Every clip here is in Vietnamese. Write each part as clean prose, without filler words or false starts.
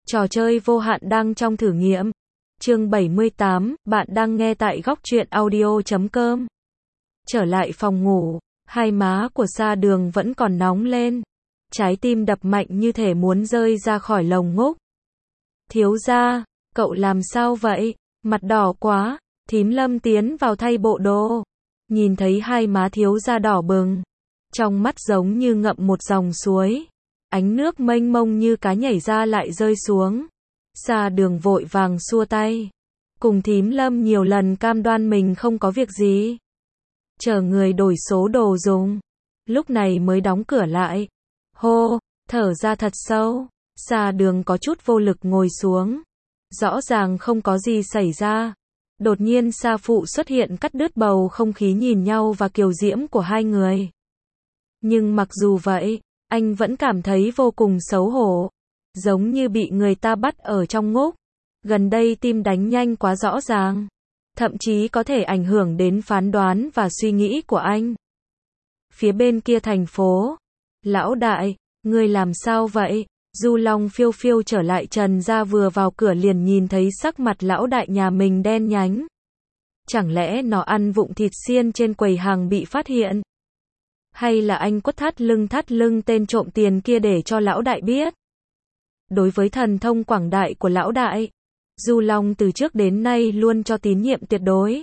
Trò chơi vô hạn đang trong thử nghiệm. Chương 78, bạn đang nghe tại góc truyện audio.com. Trở lại phòng ngủ, hai má của Sa Đường vẫn còn nóng lên. Trái tim đập mạnh như thể muốn rơi ra khỏi lồng ngúc. Thiếu gia, cậu làm sao vậy? Mặt đỏ quá. Thím Lâm tiến vào thay bộ đồ. Nhìn thấy hai má thiếu gia đỏ bừng. Trong mắt giống như ngậm một dòng suối. Ánh nước mênh mông như cá nhảy ra lại rơi xuống. Sa Đường vội vàng xua tay. Cùng thím Lâm nhiều lần cam đoan mình không có việc gì. Chờ người đổi số đồ dùng. Lúc này mới đóng cửa lại. Hô, thở ra thật sâu. Sa Đường có chút vô lực ngồi xuống. Rõ ràng không có gì xảy ra. Đột nhiên Sa Phụ xuất hiện cắt đứt bầu không khí nhìn nhau và kiều diễm của hai người. Nhưng mặc dù vậy, anh vẫn cảm thấy vô cùng xấu hổ. Giống như bị người ta bắt ở trong ngốc. Gần đây tim đánh nhanh quá rõ ràng. Thậm chí có thể ảnh hưởng đến phán đoán và suy nghĩ của anh. Phía bên kia thành phố. Lão đại, ngươi làm sao vậy? Du Long phiêu phiêu trở lại Trần gia vừa vào cửa liền nhìn thấy sắc mặt lão đại nhà mình đen nhánh. Chẳng lẽ nó ăn vụng thịt xiên trên quầy hàng bị phát hiện? Hay là anh quất thắt lưng tên trộm tiền kia để cho lão đại biết? Đối với thần thông quảng đại của lão đại, Du Long từ trước đến nay luôn cho tín nhiệm tuyệt đối.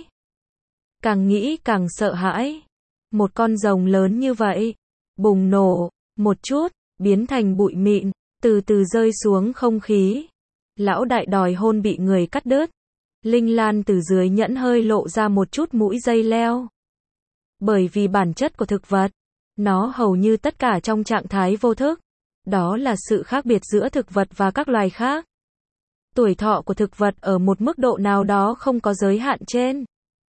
Càng nghĩ càng sợ hãi. Một con rồng lớn như vậy, bùng nổ, một chút, biến thành bụi mịn, từ từ rơi xuống không khí. Lão đại đòi hôn bị người cắt đứt. Linh Lan từ dưới nhẫn hơi lộ ra một chút mũi dây leo. Bởi vì bản chất của thực vật, nó hầu như tất cả trong trạng thái vô thức. Đó là sự khác biệt giữa thực vật và các loài khác. Tuổi thọ của thực vật ở một mức độ nào đó không có giới hạn trên.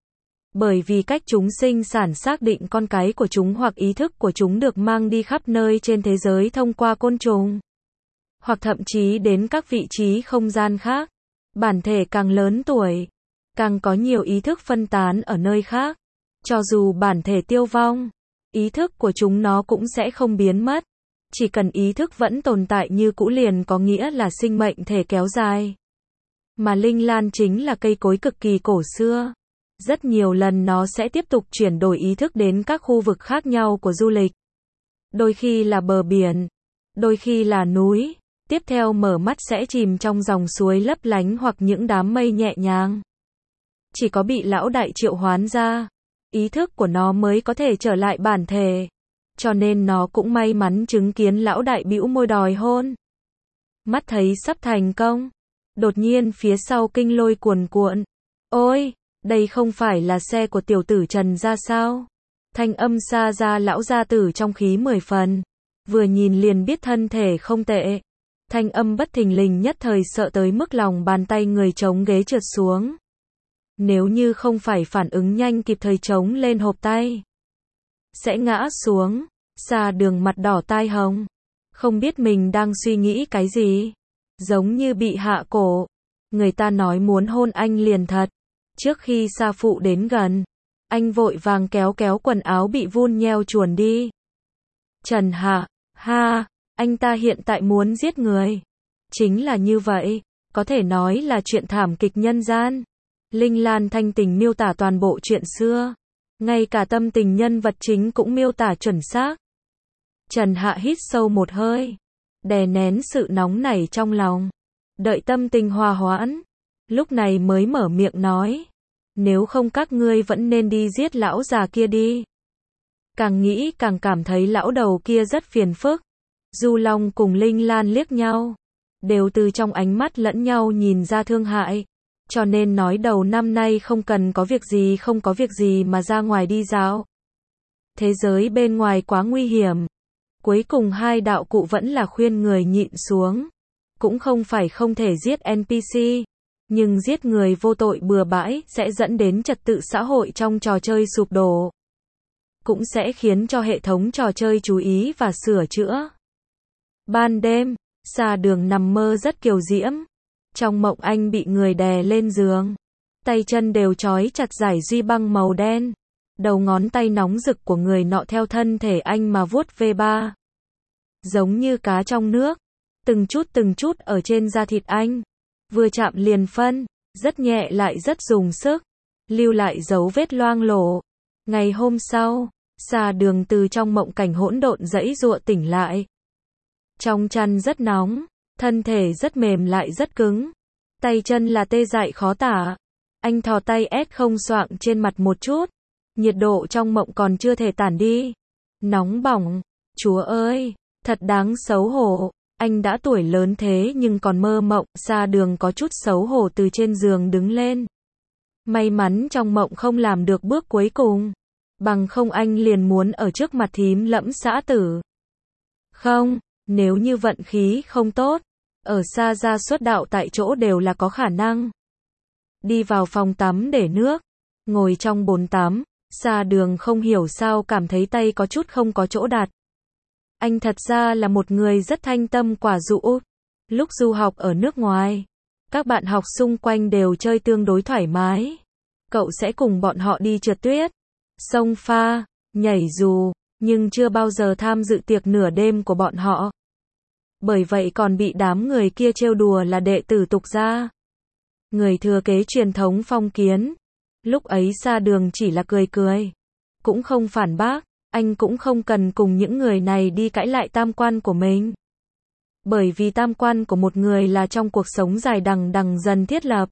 Bởi vì cách chúng sinh sản xác định con cái của chúng hoặc ý thức của chúng được mang đi khắp nơi trên thế giới thông qua côn trùng. Hoặc thậm chí đến các vị trí không gian khác. Bản thể càng lớn tuổi, càng có nhiều ý thức phân tán ở nơi khác. Cho dù bản thể tiêu vong, ý thức của chúng nó cũng sẽ không biến mất. Chỉ cần ý thức vẫn tồn tại như cũ liền có nghĩa là sinh mệnh thể kéo dài. Mà Linh Lan chính là cây cối cực kỳ cổ xưa. Rất nhiều lần nó sẽ tiếp tục chuyển đổi ý thức đến các khu vực khác nhau của du lịch. Đôi khi là bờ biển, đôi khi là núi, tiếp theo mở mắt sẽ chìm trong dòng suối lấp lánh hoặc những đám mây nhẹ nhàng. Chỉ có bị lão đại triệu hoán ra, ý thức của nó mới có thể trở lại bản thể. Cho nên nó cũng may mắn chứng kiến lão đại bĩu môi đòi hôn. Mắt thấy sắp thành công. Đột nhiên phía sau kinh lôi cuồn cuộn. Ôi, đây không phải là xe của tiểu tử Trần gia sao? Thanh âm xa ra lão gia tử trong khí 10 phần. Vừa nhìn liền biết thân thể không tệ. Thanh âm bất thình lình nhất thời sợ tới mức lòng bàn tay người chống ghế trượt xuống. Nếu như không phải phản ứng nhanh kịp thời chống lên hộp tay, sẽ ngã xuống. Sa Đường mặt đỏ tai hồng. Không biết mình đang suy nghĩ cái gì. Giống như bị hạ cổ. Người ta nói muốn hôn anh liền thật. Trước khi Sa Phụ đến gần, anh vội vàng kéo quần áo bị vun nheo chuồn đi. Trần Hạ, ha, anh ta hiện tại muốn giết người. Chính là như vậy, có thể nói là chuyện thảm kịch nhân gian. Linh Lan thanh tình miêu tả toàn bộ chuyện xưa. Ngay cả tâm tình nhân vật chính cũng miêu tả chuẩn xác. Trần Hạ hít sâu một hơi, đè nén sự nóng nảy trong lòng. Đợi tâm tình hòa hoãn, lúc này mới mở miệng nói. Nếu không các ngươi vẫn nên đi giết lão già kia đi. Càng nghĩ càng cảm thấy lão đầu kia rất phiền phức. Du Long cùng Linh Lan liếc nhau. Đều từ trong ánh mắt lẫn nhau nhìn ra thương hại. Cho nên nói đầu năm nay không cần không có việc gì mà ra ngoài đi dạo. Thế giới bên ngoài quá nguy hiểm. Cuối cùng hai đạo cụ vẫn là khuyên người nhịn xuống. Cũng không phải không thể giết NPC. Nhưng giết người vô tội bừa bãi sẽ dẫn đến trật tự xã hội trong trò chơi sụp đổ. Cũng sẽ khiến cho hệ thống trò chơi chú ý và sửa chữa. Ban đêm, Sa Đường nằm mơ rất kiều diễm. Trong mộng anh bị người đè lên giường. Tay chân đều trói chặt dải duy băng màu đen. Đầu ngón tay nóng rực của người nọ theo thân thể anh mà vuốt ve ba. Giống như cá trong nước. từng chút ở trên da thịt anh. Vừa chạm liền phân, rất nhẹ lại rất dùng sức, lưu lại dấu vết loang lổ. Ngày hôm sau, Sa Đường từ trong mộng cảnh hỗn độn giãy giụa tỉnh lại. Trong chăn rất nóng, thân thể rất mềm lại rất cứng, tay chân là tê dại khó tả. Anh thò tay ép không xoạng trên mặt một chút, nhiệt độ trong mộng còn chưa thể tản đi. Nóng bỏng, Chúa ơi, thật đáng xấu hổ. Anh đã tuổi lớn thế nhưng còn mơ mộng. Sa Đường có chút xấu hổ từ trên giường đứng lên. May mắn trong mộng không làm được bước cuối cùng, bằng không anh liền muốn ở trước mặt thím Lẫm xã tử. Không, nếu như vận khí không tốt, ở xa ra xuất đạo tại chỗ đều là có khả năng. Đi vào phòng tắm để nước, ngồi trong bồn tắm, Sa Đường không hiểu sao cảm thấy tay có chút không có chỗ đặt. Anh thật ra là một người rất thanh tâm quả dụ. Lúc du học ở nước ngoài, các bạn học xung quanh đều chơi tương đối thoải mái. Cậu sẽ cùng bọn họ đi trượt tuyết, xông pha, nhảy dù, nhưng chưa bao giờ tham dự tiệc nửa đêm của bọn họ. Bởi vậy còn bị đám người kia trêu đùa là đệ tử tục gia, người thừa kế truyền thống phong kiến. Lúc ấy Sa Đường chỉ là cười cười, cũng không phản bác, anh cũng không cần cùng những người này đi cãi lại tam quan của mình. Bởi vì tam quan của một người là trong cuộc sống dài đằng đằng dần thiết lập,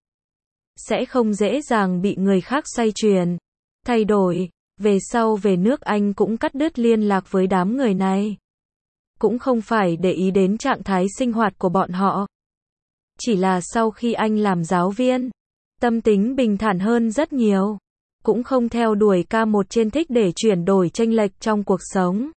sẽ không dễ dàng bị người khác xoay chuyển, thay đổi. Về sau về nước anh cũng cắt đứt liên lạc với đám người này. Cũng không phải để ý đến trạng thái sinh hoạt của bọn họ. Chỉ là sau khi anh làm giáo viên, tâm tính bình thản hơn rất nhiều. Cũng không theo đuổi ca một trên thích để chuyển đổi chênh lệch trong cuộc sống.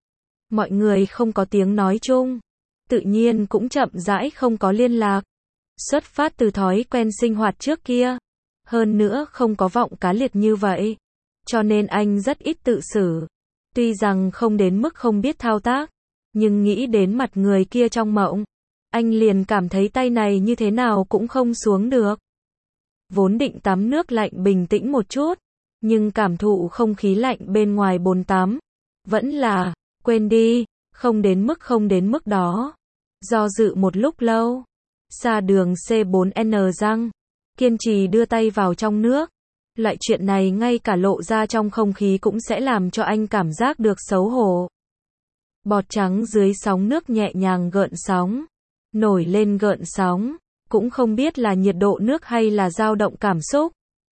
Mọi người không có tiếng nói chung, tự nhiên cũng chậm rãi không có liên lạc. Xuất phát từ thói quen sinh hoạt trước kia, hơn nữa không có vọng cá liệt như vậy, cho nên anh rất ít tự xử. Tuy rằng không đến mức không biết thao tác, nhưng nghĩ đến mặt người kia trong mộng, anh liền cảm thấy tay này như thế nào cũng không xuống được. Vốn định tắm nước lạnh bình tĩnh một chút, nhưng cảm thụ không khí lạnh bên ngoài bồn tắm, vẫn là, quên đi, không đến mức đó. Do dự một lúc lâu, Sa Đường C4N răng, kiên trì đưa tay vào trong nước. Loại chuyện này ngay cả lộ ra trong không khí cũng sẽ làm cho anh cảm giác được xấu hổ. Bọt trắng dưới sóng nước nhẹ nhàng gợn sóng, nổi lên gợn sóng, cũng không biết là nhiệt độ nước hay là dao động cảm xúc.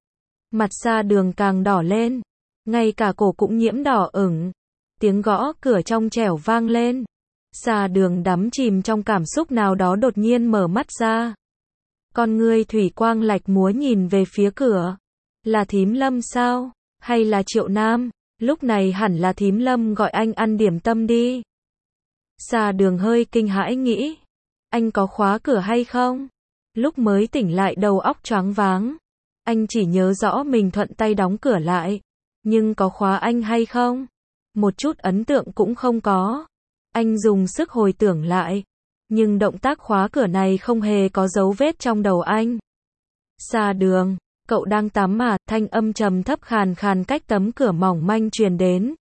Mặt Sa Đường càng đỏ lên, ngay cả cổ cũng nhiễm đỏ ửng. Tiếng gõ cửa trong trẻo vang lên. Sa Đường đắm chìm trong cảm xúc nào đó đột nhiên mở mắt ra. Con ngươi thủy quang lạch múa nhìn về phía cửa. Là thím Lâm sao? Hay là Triệu Nam? Lúc này hẳn là thím Lâm gọi anh ăn điểm tâm đi. Sa Đường hơi kinh hãi nghĩ, anh có khóa cửa hay không? Lúc mới tỉnh lại đầu óc choáng váng. Anh chỉ nhớ rõ mình thuận tay đóng cửa lại, nhưng có khóa anh hay không? Một chút ấn tượng cũng không có. Anh dùng sức hồi tưởng lại, nhưng động tác khóa cửa này không hề có dấu vết trong đầu anh. Sa Đường, cậu đang tắm à? Thanh âm trầm thấp khàn khàn cách tấm cửa mỏng manh truyền đến.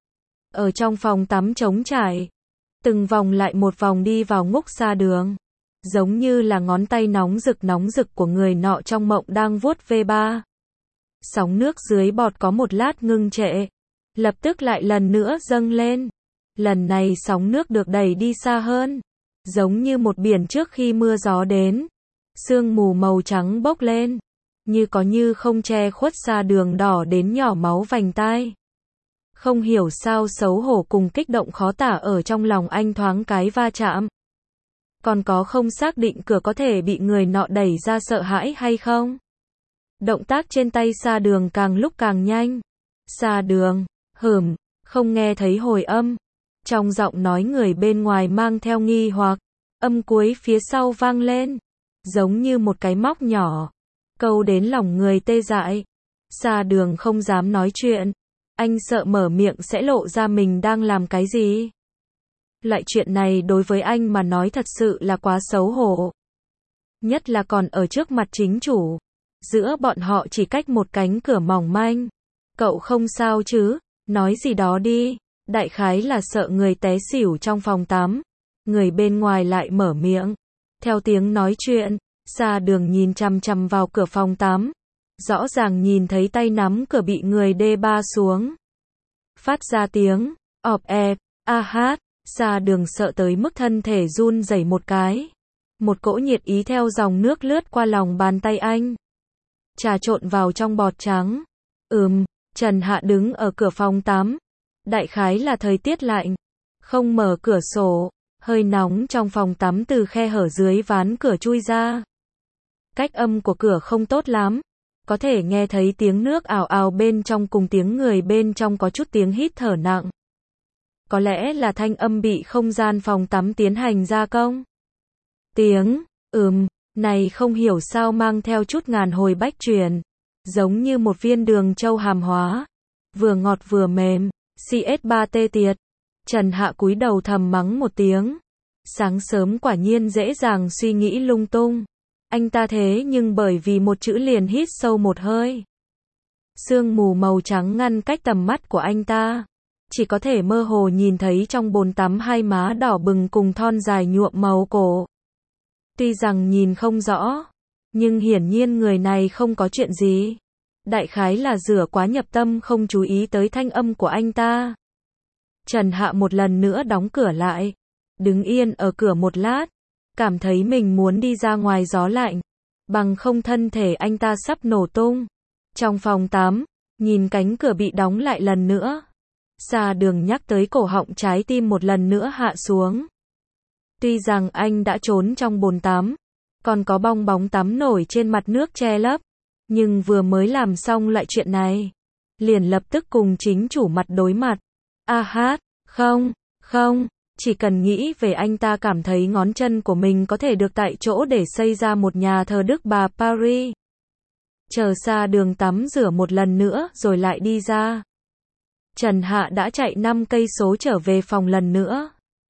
Ở trong phòng tắm trống trải, từng vòng lại một vòng đi vào ngúc Sa Đường, giống như là ngón tay nóng rực của người nọ trong mộng đang vuốt ve ba. Sóng nước dưới bọt có một lát ngưng trệ, lập tức lại lần nữa dâng lên. Lần này sóng nước được đẩy đi xa hơn, giống như một biển trước khi mưa gió đến. Sương mù màu trắng bốc lên, như có như không che khuất Sa Đường đỏ đến nhỏ máu vành tai. Không hiểu sao xấu hổ cùng kích động khó tả ở trong lòng anh thoáng cái va chạm. Còn có không xác định cửa có thể bị người nọ đẩy ra sợ hãi hay không. Động tác trên tay Sa Đường càng lúc càng nhanh. Sa Đường, không nghe thấy hồi âm. Trong giọng nói người bên ngoài mang theo nghi hoặc, âm cuối phía sau vang lên, giống như một cái móc nhỏ, câu đến lòng người tê dại. Sa Đường không dám nói chuyện, anh sợ mở miệng sẽ lộ ra mình đang làm cái gì. Loại chuyện này đối với anh mà nói thật sự là quá xấu hổ. Nhất là còn ở trước mặt chính chủ. Giữa bọn họ chỉ cách một cánh cửa mỏng manh. Cậu không sao chứ? Nói gì đó đi. Đại khái là sợ người té xỉu trong phòng tắm. người bên ngoài lại mở miệng. Theo tiếng nói chuyện, Sa Đường nhìn chằm chằm vào cửa phòng tắm. Rõ ràng nhìn thấy tay nắm cửa bị người đê-ba xuống. Phát ra tiếng, ọp ẹp, a hát, Sa Đường sợ tới mức thân thể run rẩy một cái. Một cỗ nhiệt ý theo dòng nước lướt qua lòng bàn tay anh. Trà trộn vào trong bọt trắng. Trần Hạ đứng ở cửa phòng tắm. Đại khái là thời tiết lạnh. Không mở cửa sổ. Hơi nóng trong phòng tắm từ khe hở dưới ván cửa chui ra. Cách âm của cửa không tốt lắm. Có thể nghe thấy tiếng nước ào ào bên trong cùng tiếng người bên trong có chút tiếng hít thở nặng. Có lẽ là thanh âm bị không gian phòng tắm tiến hành gia công. Tiếng, này không hiểu sao mang theo chút ngàn hồi bách truyền. Giống như một viên đường châu hàm hóa. Vừa ngọt vừa mềm, CS3 tê tiệt. Trần Hạ cúi đầu thầm mắng một tiếng. Sáng sớm quả nhiên dễ dàng suy nghĩ lung tung. Anh ta thế nhưng bởi vì một chữ liền hít sâu một hơi. Sương mù màu trắng ngăn cách tầm mắt của anh ta. Chỉ có thể mơ hồ nhìn thấy trong bồn tắm hai má đỏ bừng cùng thon dài nhuộm màu cổ. Tuy rằng nhìn không rõ, nhưng hiển nhiên người này không có chuyện gì. Đại khái là rửa quá nhập tâm không chú ý tới thanh âm của anh ta. Trần Hạ một lần nữa đóng cửa lại. Đứng yên ở cửa một lát. Cảm thấy mình muốn đi ra ngoài gió lạnh. Bằng không thân thể anh ta sắp nổ tung. Trong phòng tắm, nhìn cánh cửa bị đóng lại lần nữa. Sa Đường nhắc tới cổ họng trái tim một lần nữa hạ xuống. Tuy rằng anh đã trốn trong bồn tắm. Còn có bong bóng tắm nổi trên mặt nước che lấp. Nhưng vừa mới làm xong loại chuyện này. Liền lập tức cùng chính chủ mặt đối mặt. A hát, không. Chỉ cần nghĩ về anh ta cảm thấy ngón chân của mình có thể được tại chỗ để xây ra một nhà thờ Đức Bà Paris. Chờ Sa Đường tắm rửa một lần nữa rồi lại đi ra. Trần Hạ đã chạy 5 cây số trở về phòng lần nữa.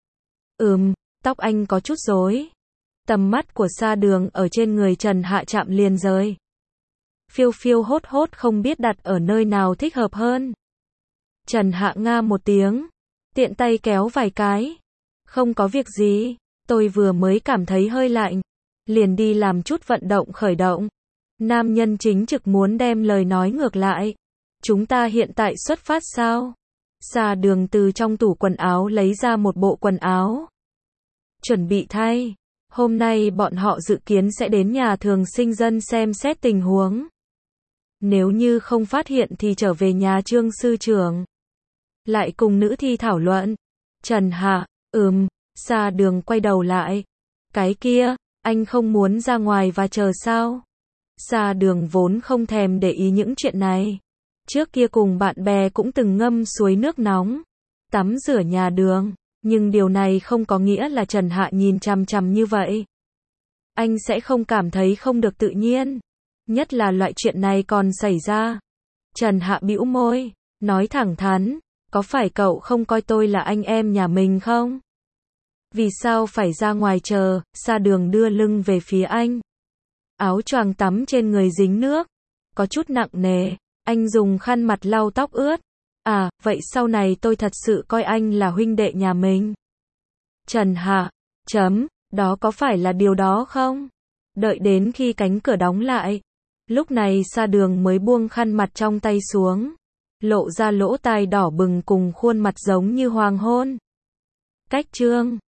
Tóc anh có chút rối. Tầm mắt của Sa Đường ở trên người Trần Hạ chạm liền rời. Phiêu phiêu hốt hốt không biết đặt ở nơi nào thích hợp hơn. Trần Hạ nga một tiếng. Tiện tay kéo vài cái. Không có việc gì. Tôi vừa mới cảm thấy hơi lạnh. Liền đi làm chút vận động khởi động. Nam nhân chính trực muốn đem lời nói ngược lại. Chúng ta hiện tại xuất phát sao? Sa Đường từ trong tủ quần áo lấy ra một bộ quần áo. Chuẩn bị thay. Hôm nay bọn họ dự kiến sẽ đến nhà thường sinh dân xem xét tình huống. Nếu như không phát hiện thì trở về nhà Trương sư trưởng. Lại cùng nữ thi thảo luận. Trần Hạ, Sa Đường quay đầu lại. Cái kia, anh không muốn ra ngoài và chờ sao? Sa Đường vốn không thèm để ý những chuyện này. Trước kia cùng bạn bè cũng từng ngâm suối nước nóng. Tắm rửa nhà đường. Nhưng điều này không có nghĩa là Trần Hạ nhìn chằm chằm như vậy. Anh sẽ không cảm thấy không được tự nhiên. Nhất là loại chuyện này còn xảy ra. Trần Hạ bĩu môi. Nói thẳng thắn. Có phải cậu không coi tôi là anh em nhà mình không? Vì sao phải ra ngoài chờ? Sa Đường đưa lưng về phía anh. Áo choàng tắm trên người dính nước. Có chút nặng nề. Anh dùng khăn mặt lau tóc ướt. À, vậy sau này tôi thật sự coi anh là huynh đệ nhà mình. Trần Hạ, đó có phải là điều đó không? Đợi đến khi cánh cửa đóng lại. Lúc này Sa Đường mới buông khăn mặt trong tay xuống. Lộ ra lỗ tai đỏ bừng cùng khuôn mặt giống như hoàng hôn. Cách Trương